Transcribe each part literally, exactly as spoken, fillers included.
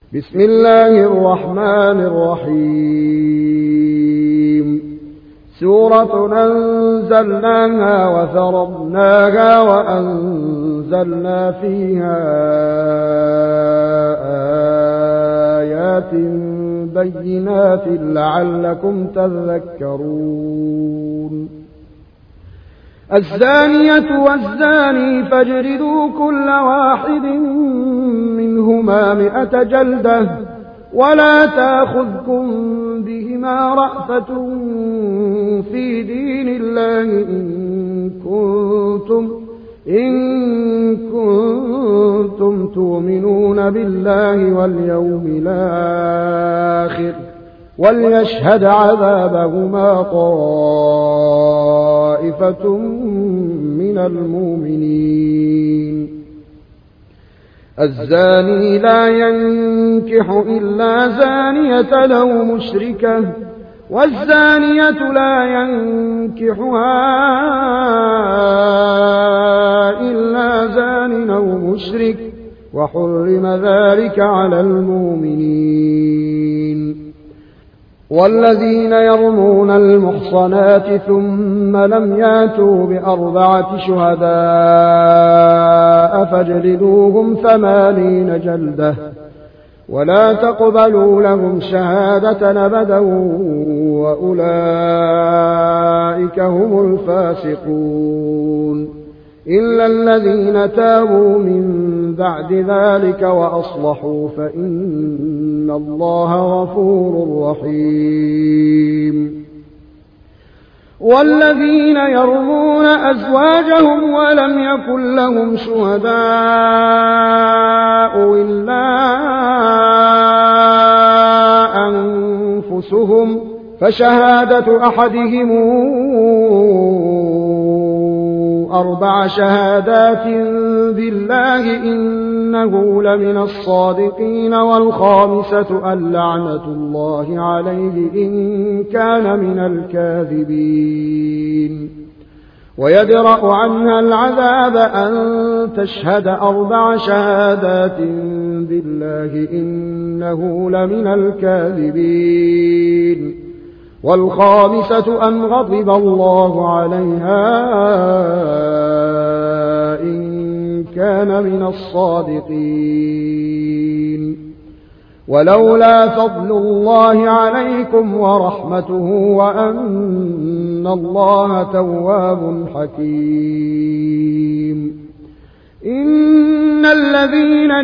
بسم الله الرحمن الرحيم سورة أنزلناها وفرضناها وأنزلنا فيها آيات بينات لعلكم تذكرون الزانية والزاني فاجلدوا كل واحد منهما مئة جلدة ولا تأخذكم بهما رأفة في دين الله إن كنتم, إن كنتم تؤمنون بالله واليوم الآخر وليشهد عذابهما طائفة من المؤمنين الزاني لا ينكح إلا زانية لو مشركة والزانية لا ينكحها إلا زان أو مشرك وحرم ذلك على المؤمنين والذين يرمون المحصنات ثم لم ياتوا بأربعة شهداء فاجلدوهم ثمانين جلدة ولا تقبلوا لهم شهادة أبدا وأولئك هم الفاسقون إلا الذين تابوا من بعد ذلك وأصلحوا فإن الله غفور رحيم والذين يرمون أزواجهم ولم يكن لهم شهداء إلا أنفسهم فشهادة أحدهم أربع شهادات بالله إنه لمن الصادقين والخامسة اللعنة الله عليه إن كان من الكاذبين ويدرأ عنها العذاب أن تشهد أربع شهادات بالله إنه لمن الكاذبين والخامسة أن غضب الله عليها إن كان من الصادقين ولولا فضل الله عليكم ورحمته وأن الله تواب حكيم إن الذين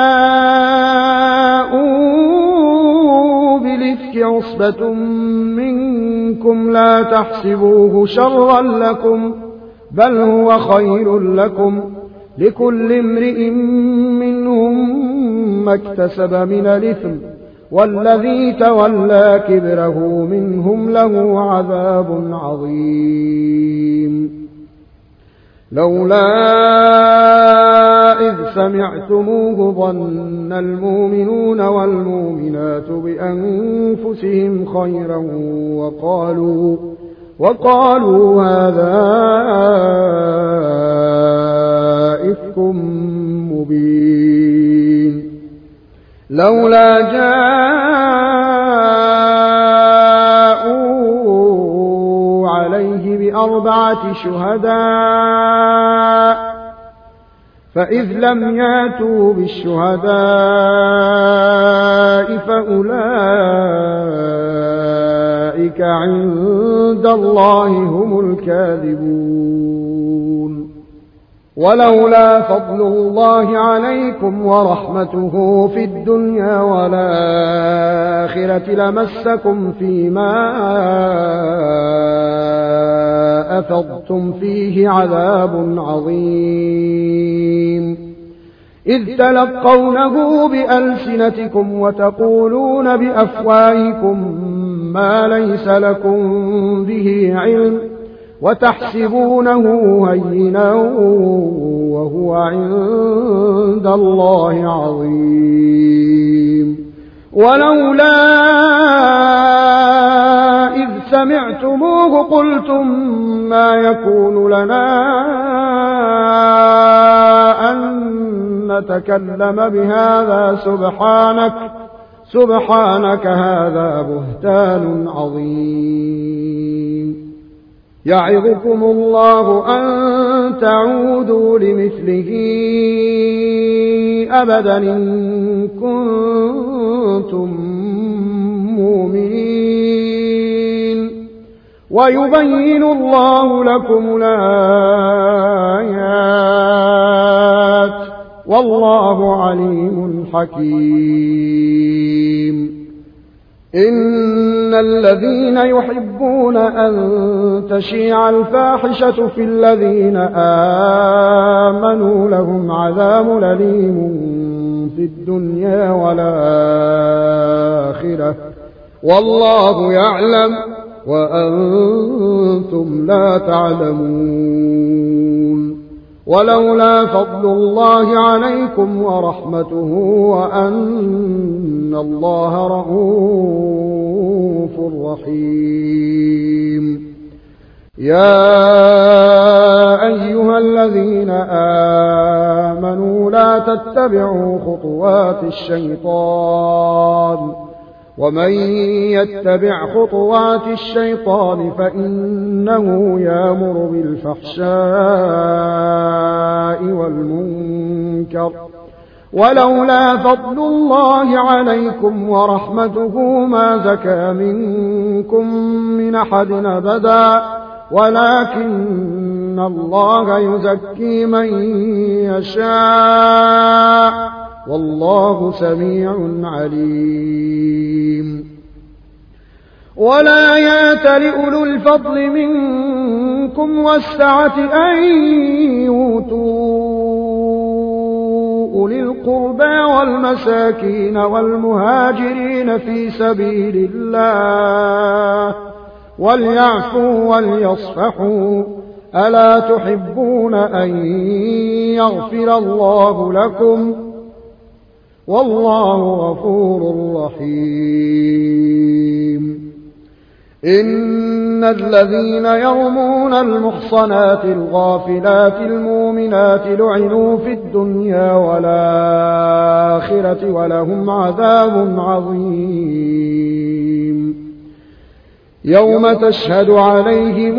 جاءوا بالإفك عصبة منكم لا تحسبوه شرا لكم بل هو خير لكم لكل امرئ منهم ما اكتسب من الإثم والذي تولى كبره منهم له عذاب عظيم لولا إذ سمعتموه ظن المؤمنون والمؤمنات بأنفسهم خيرا وقالوا, وقالوا هذا إفك مبين لولا جاءوا عليه بأربعة شهداء فإذ لم ياتوا بالشهداء فأولئك عند الله هم الكاذبون ولولا فضل الله عليكم ورحمته في الدنيا والآخرة لمسكم فيما أفضتم فيه عذاب عظيم إذ تلقونه بألسنتكم وتقولون بأفواهكم ما ليس لكم به علم وتحسبونه هينا وهو عند الله عظيم ولولا إذ سمعتموه قلتم ما يكون لنا أن تكلم بهذا سبحانك سبحانك هذا بهتان عظيم يعظكم الله أن تعودوا لمثله أبدا إن كنتم مؤمنين ويبين الله لكم الآيات والله عليم حكيم إن الذين يحبون أن تشيع الفاحشة في الذين آمنوا لهم عذاب أليم في الدنيا والآخرة والله يعلم وأنتم لا تعلمون ولولا فضل الله عليكم ورحمته وأن الله رؤوف رحيم يا أيها الذين آمنوا لا تتبعوا خطوات الشيطان ومن يتبع خطوات الشيطان فإنه يأمر بالفحشاء والمنكر ولولا فضل الله عليكم ورحمته ما زكى منكم من أحد أبدا ولكن الله يزكي من يشاء والله سميع عليم ولا يأتل أولو الفضل منكم والسعة أن يؤتوا أولي القربى والمساكين والمهاجرين في سبيل الله وليعفوا وليصفحوا ألا تحبون أن يغفر الله لكم والله غفور رحيم إن الذين يرمون المحصنات الغافلات المؤمنات لعنوا في الدنيا والآخرة ولهم عذاب عظيم يوم تشهد عليهم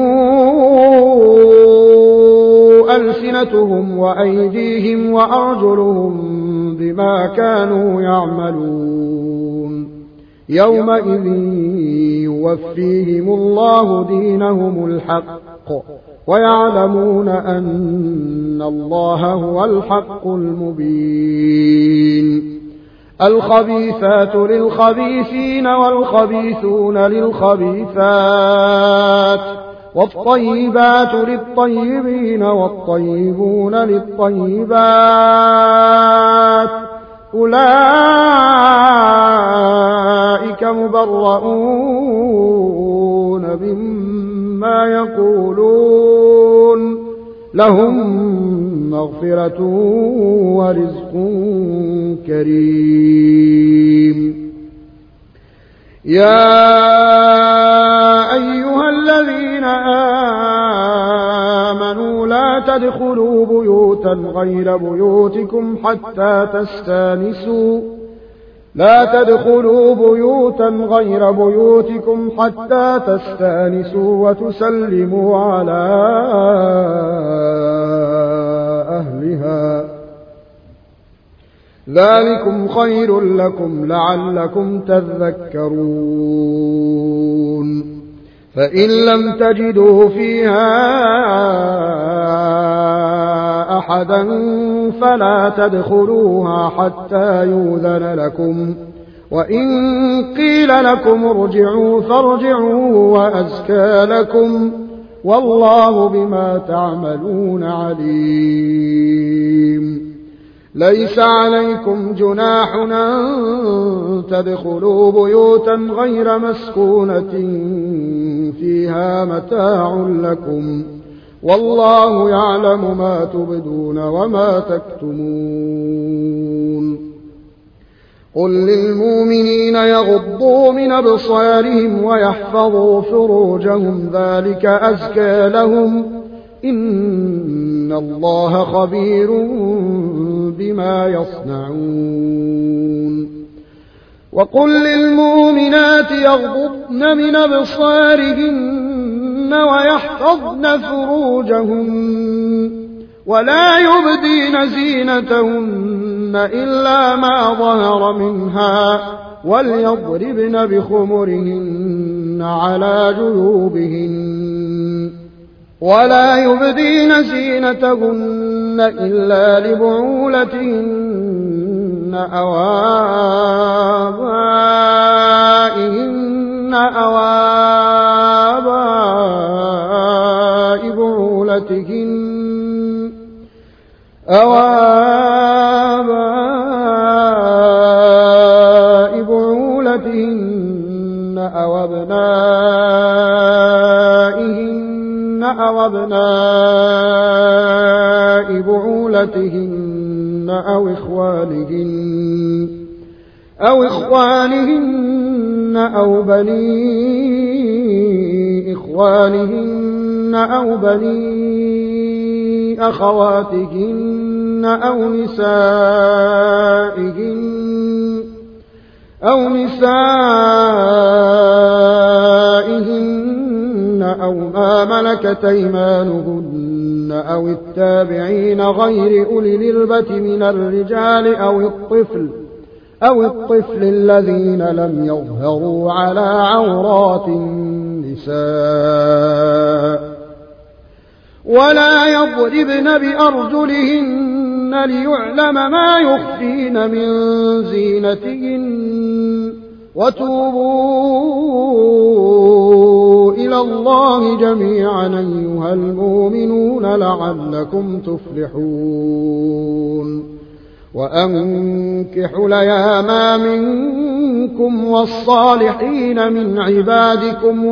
ألسنتهم وأيديهم وأرجلهم بما كانوا يعملون يومئذ يوفيهم الله دينهم الحق ويعلمون أن الله هو الحق المبين الخبيثات للخبيثين والخبيثون للخبيثات والطيبات للطيبين والطيبون للطيبات أولئك مبرؤون مما يقولون لهم مغفرة ورزق كريم يا أيها الذين آمنوا لا تدخلوا بيوتا غير بيوتكم حتى تستانسوا لا تدخلوا بيوتا غير بيوتكم حتى تستانسوا وتسلموا على أهلها ذلكم خير لكم لعلكم تذكرون فإن لم تجدوا فيها أحدا فلا تدخلوها حتى يؤذن لكم وإن قيل لكم ارجعوا فارجعوا وأزكى لكم والله بما تعملون عليم ليس عليكم جناح أن تدخلوا بيوتا غير مسكونة فيها متاع لكم والله يعلم ما تبدون وما تكتمون قل للمؤمنين يغضوا من أبصارهم ويحفظوا فروجهم ذلك أزكى لهم إن الله خبير بما بما يصنعون وقل للمؤمنات يغضضن من أبصارهن ويحفظن فروجهن ولا يبدين زينتهن إلا ما ظهر منها وليضربن بخمرهن على جيوبهن ولا يبدين زينتهن إلا لبعولتهن أو آبائهن أو آباء بعولتهن أو آباء بعولتهن أو أبنائهن أو أبناء بعولتهن أو إخوانهن أو إخوانهن أو بني إخوانهن أو بني أخواتهن أو نسائهن أو نسائهن أو ما ملكت أيمانهن أو التابعين غير أولي الإربة من الرجال أو الطفل أو الطفل الذين لم يظهروا على عورات النساء ولا يضربن بأرجلهن ليعلم ما يخفين من زينتهن وتوبوا إلى الله جميعا أيها المؤمنون لعلكم تفلحون وأنكحوا الأيام منكم والصالحين من عبادكم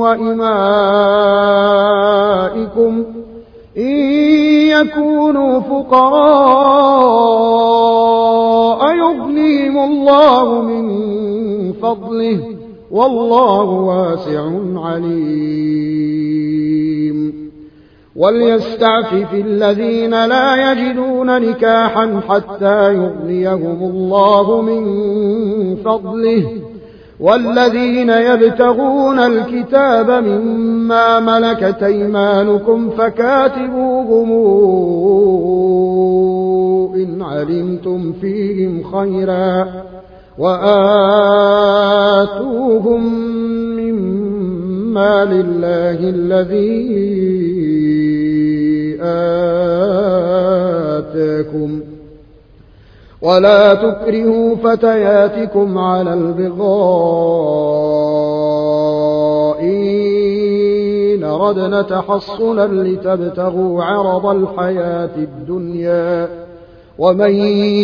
وإمائكم إن يكونوا فقراء يغنيهم الله من فضله والله واسع عليم وليستعفف الذين لا يجدون نكاحا حتى يغنيهم الله من فضله والذين يبتغون الكتاب مما ملكت أيمانكم فكاتبوهم إن علمتم فيهم خيرا وآتوهم مما لله الذي آتاكم ولا تكرهوا فتياتكم على البغاء إن أردنا تحصنا لتبتغوا عرض الحياة الدنيا ومن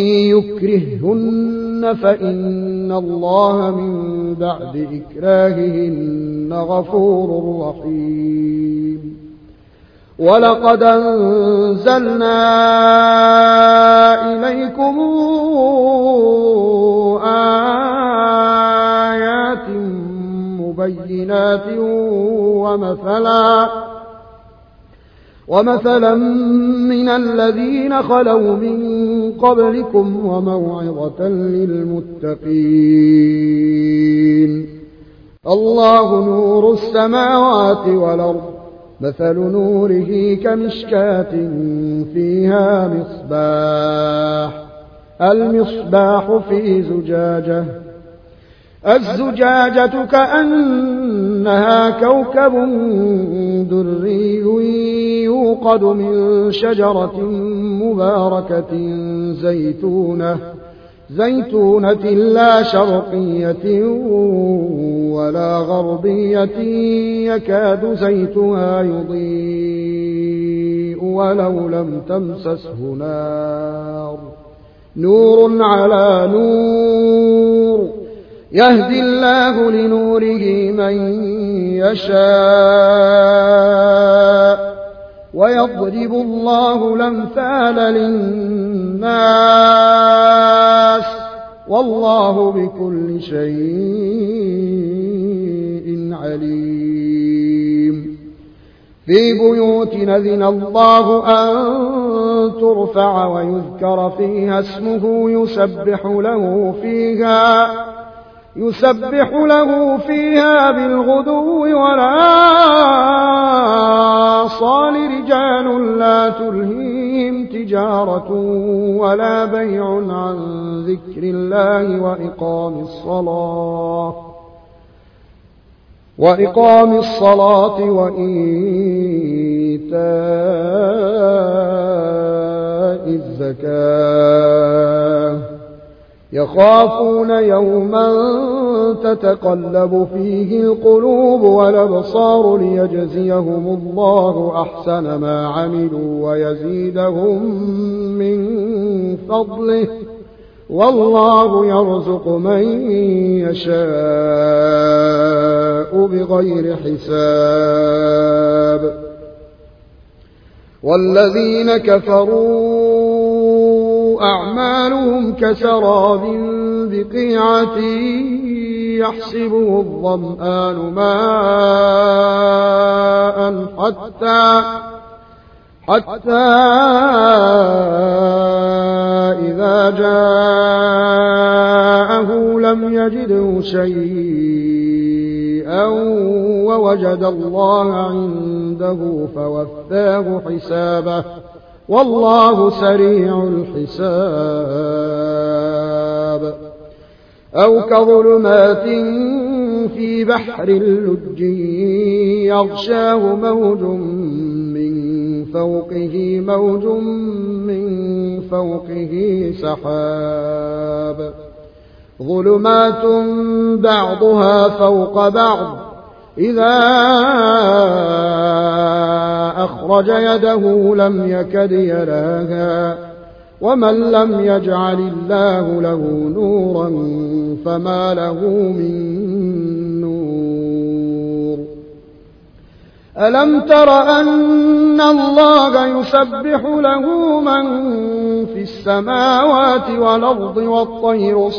يكرههن فإن الله من بعد إكراههن غفور رحيم ولقد أنزلنا إليكم آيات مبينات ومثلا ومثلا من الذين خلوا من قبلكم وموعظة للمتقين الله نور السماوات والأرض مثل نوره كمشكاة فيها مصباح المصباح في زجاجة الزجاجة كأنها كوكب دري يوقد من شجرة مباركة زيتونة زيتونة لا شرقية ولا غربية يكاد زيتها يضيء ولو لم تمسسه نار نور على نور يهدي الله لنوره من يشاء ويضرب الله الأمثال للناس والله بكل شيء عليم في بيوت أذن الله أن ترفع ويذكر فيها اسمه يسبح له فيها يسبح له فيها بالغدو والآصال رجال لا تلهيهم تجارة ولا بيع عن ذكر الله وإقام الصلاة وإقام الصلاة وإيتاء الزكاة يخافون يوما تتقلب فيه القلوب والأبصار ليجزيهم الله أحسن ما عملوا ويزيدهم من فضله والله يرزق من يشاء بغير حساب. والذين كفروا أعمالهم كسراب بقيعة يحسبه الظمآن ماء حتى حتى إذا جاءه لم يجده شيئا ووجد الله عنده فوفاه حسابه والله سريع الحساب. أو كظلمات في بحر اللج يغشاه موج من فوقه موج من فوقه سحاب ظلمات بعضها فوق بعض إذا أخرج يده لم يكد يراها ومن لم يجعل الله له نورا فما له من نور. ألم تر أن الله يسبح له من في السماوات والأرض والطير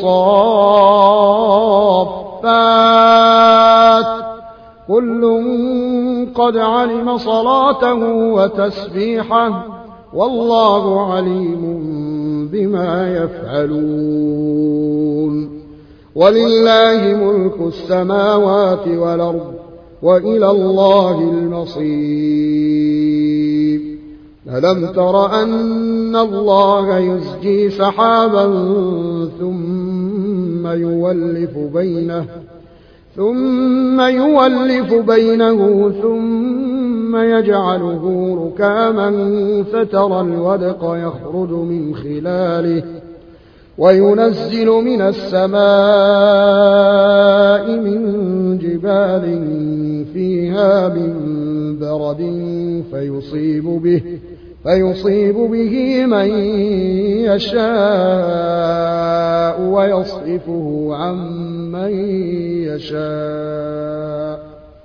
صافات كل قد علم صلاته وتسبيحه والله عليم بما يفعلون. ولله ملك السماوات والأرض وإلى الله المصير. ألم تر أن الله يزجي سحابا ثم يولف بينه ثم يولف بينه ثم يجعله ركاما فترى الودق يخرج من خلاله وينزل من السماء من جبال فيها من برد فيصيب به فيصيب به من يشاء ويصرفه عن من يشاء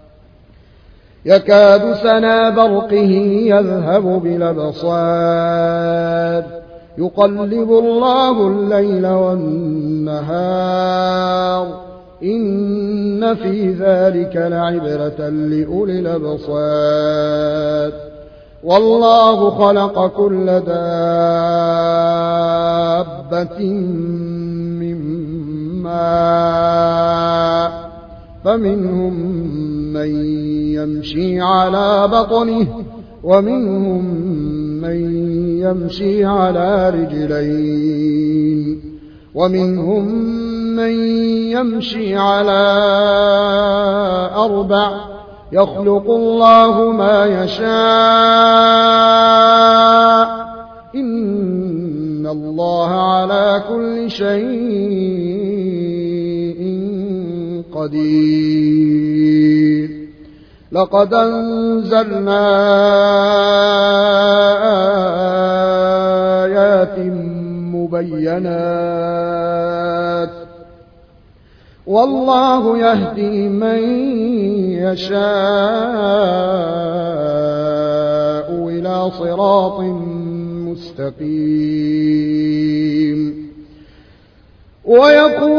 يكاد سنا برقه يذهب بالأبصار يقلب الله الليل والنهار إن في ذلك لعبرة لأولي الأبصار. والله خلق كل دابة من ماء فمنهم من يمشي على بطنه ومنهم من يمشي على رجلين ومنهم من يمشي على أربع يخلق الله ما يشاء إن الله على كل شيء قدير. لقد أنزلنا آيات مبينات والله يهدي من يشاء إلى صراط مستقيم.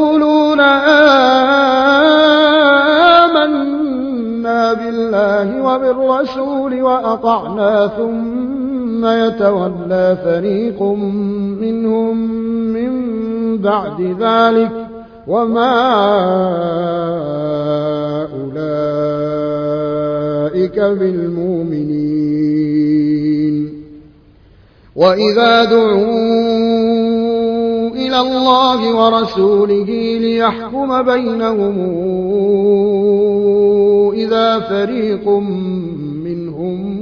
ويقولون آمنا بالله بالرسول وأطعنا ثم يتولى فريق منهم من بعد ذلك وما أولئك بالمؤمنين وإذا دعوا إلى الله ورسوله ليحكم بينهم إذا فريق منهم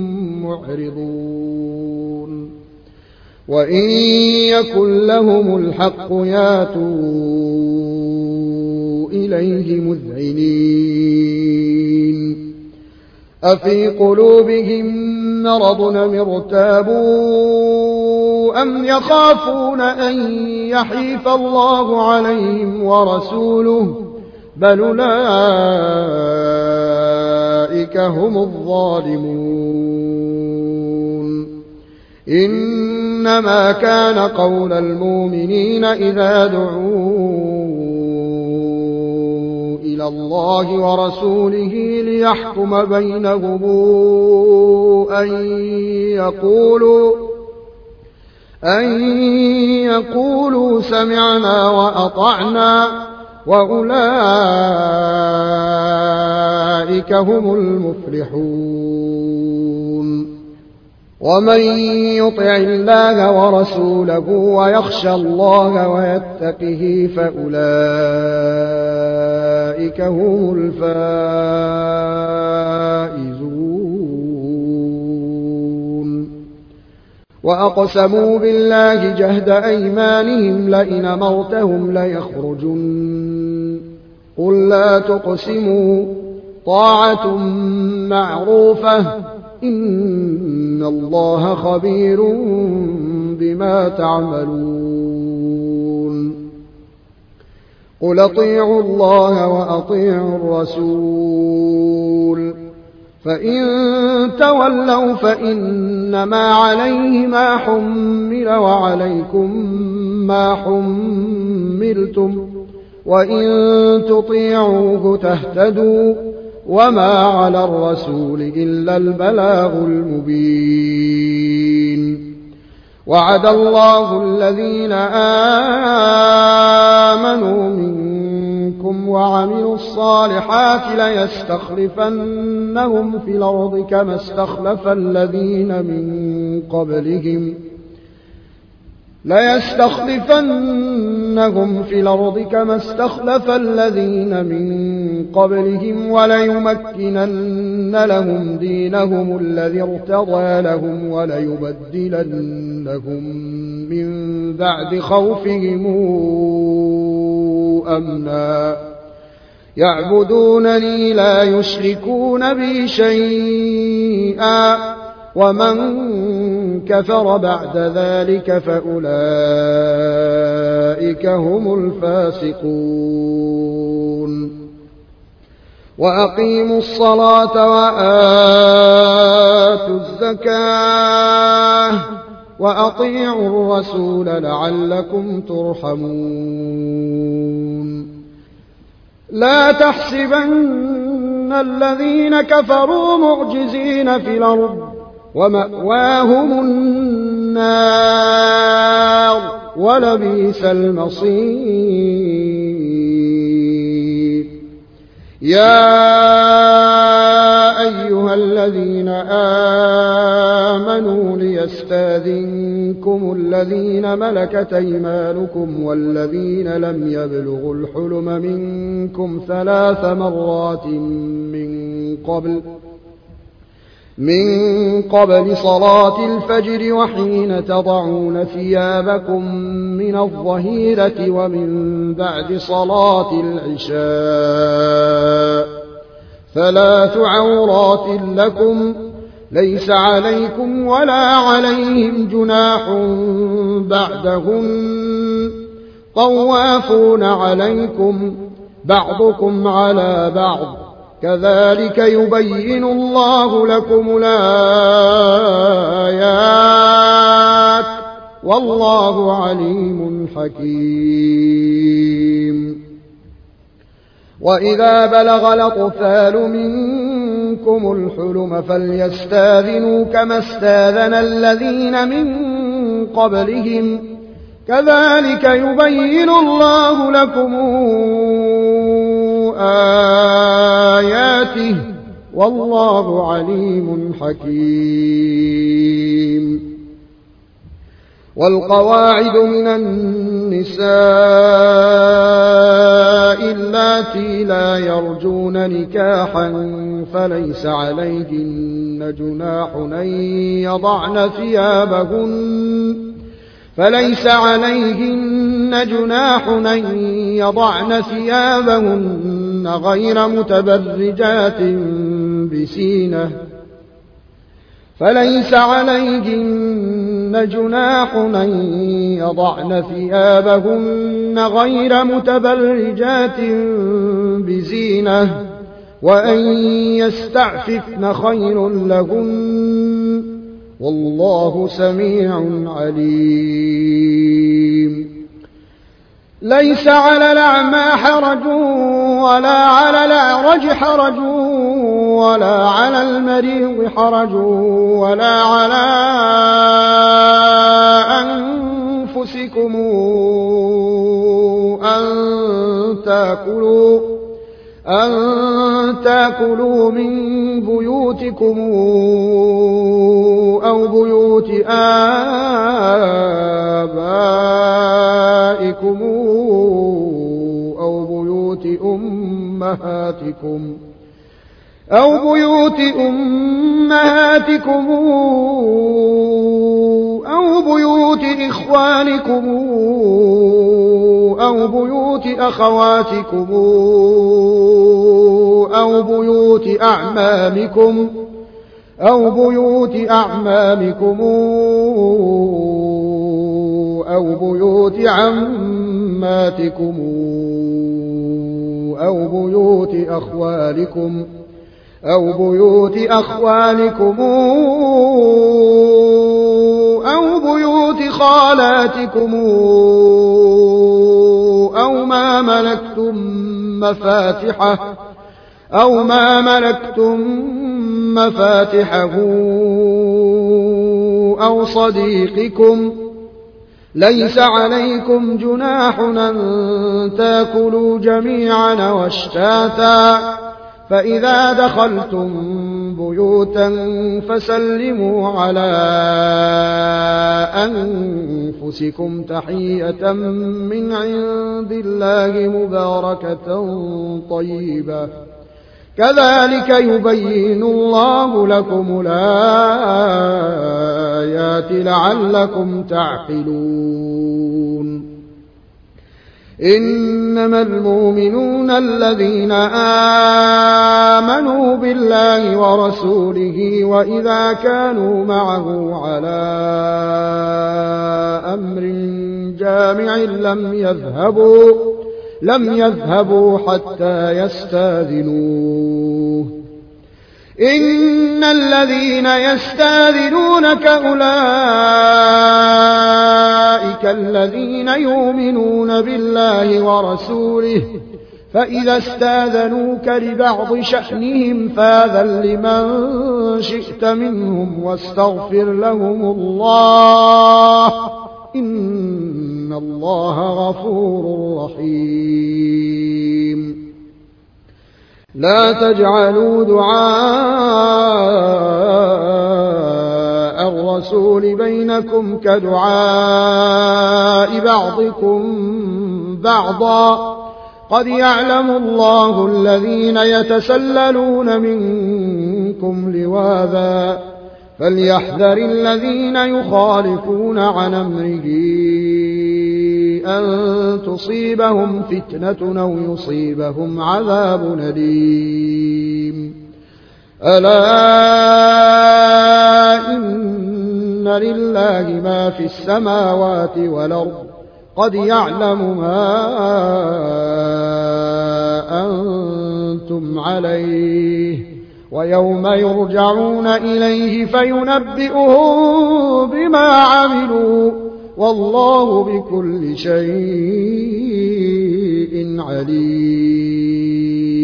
معرضون وإن يكن لهم الحق ياتوا إليه مذعنين أفي قلوبهم مرض أم ارتابوا أم يخافون أن يحيف الله عليهم ورسوله بل أولئك هم الظالمون إنما كان قول المؤمنين إذا دعوا إلى الله ورسوله ليحكم بينهم أن يقولوا أن يقولوا سمعنا وأطعنا وأولئك هم المفلحون ومن يطع الله ورسوله ويخشى الله ويتقه فأولئك هم الفائزون وأقسموا بالله جهد أيمانهم لئن أمرتهم ليخرجن قل لا تقسموا طاعة معروفة إن الله خبير بما تعملون قل اطيعوا الله وأطيعوا الرسول فإن تولوا فإنما عليه ما حمل وعليكم ما حملتم وإن تطيعوه تهتدوا وما على الرسول إلا البلاغ المبين وعد الله الذين آمنوا منكم وعملوا الصالحات ليستخلفنهم في الأرض كما استخلف الذين من قبلهم ليستخلفنهم في الأرض كما استخلف الذين من قبلهم وليمكنن لهم دينهم الذي ارتضى لهم وليبدلنهم من بعد خوفهم أمنا يعبدونني لا يشركون بي شيئا ومن كفر بعد ذلك فأولئك هم الفاسقون وأقيموا الصلاة وآتوا الزكاة وأطيعوا الرسول لعلكم ترحمون لا تحسبن الذين كفروا معجزين في الأرض ومأواهم النار ولبئس المصير يا أيها الذين آمنوا ليستاذنكم الذين ملكت أيمانكم والذين لم يبلغوا الحلم منكم ثلاث مرات من قبل من قبل صلاة الفجر وحين تضعون ثيابكم من الظهيرة ومن بعد صلاة العشاء ثلاث عورات لكم ليس عليكم ولا عليهم جناح بعدهن طوافون عليكم بعضكم على بعض كذلك يبين الله لكم الآيات والله عليم حكيم وإذا بلغ الأطفال منكم منكم الحلم فليستاذنوا كما استاذن الذين من قبلهم كذلك يبين الله لكم آياته والله عليم حكيم. والقواعد من النساء اللاتي لا يرجون نكاحا فليس عليهن جناح أن يضعن ثيابهن فليس عليهن جناح أن يضعن ثيابهن غير متبرجات بزينة فليس عليهن جناح أن يضعن ثيابهن غير متبرجات بزينة وأن يستعففن خير لهن والله سميع عليم. ليس على الأعمى حرج ولا على الأعرج حرج ولا على المريض حرج ولا على أنفسكم أن تأكلوا أن تأكلوا من بيوتكم أو بيوت آبائكم أو بيوت أمهاتكم أو بيوت أمهاتكم أو بيوت إخوانكم أو بيوت أخواتكم أو بيوت أعمامكم أو بيوت أعمامكم أو بيوت عماتكم أو بيوت أخوالكم أو بيوت أخوالكم أو بيوت خالاتكم أو ما ملكتم مفاتحه أو ما ملكتم مفاتحه أو صديقكم ليس عليكم جناح أن تأكلوا جميعا واشتاتا فإذا دخلتم بيوتا فسلموا على أنفسكم تحية من عند الله مباركة طيبة كذلك يبين الله لكم الآيات لعلكم تعقلون. إنما المؤمنون الذين آمنوا بالله ورسوله وإذا كانوا معه على أمر جامع لم يذهبوا لم يذهبوا حتى يستاذنوه إن الذين يستاذنونك أولئك الذين يؤمنون بالله ورسوله فإذا استاذنوك لبعض شأنهم فاذن لمن شئت منهم واستغفر لهم الله إن الله غفور رحيم. لا تجعلوا دعاء الرسول بينكم كدعاء بعضكم بعضا قد يعلم الله الذين يتسللون منكم لواذا فليحذر الذين يخالفون عن أمره أن تصيبهم فتنة أو يصيبهم عذاب أليم. ألا إن لله ما في السماوات والأرض قد يعلم ما أنتم عليه ويوم يرجعون إليه فينبئهم بما عملوا والله بكل شيء عليم.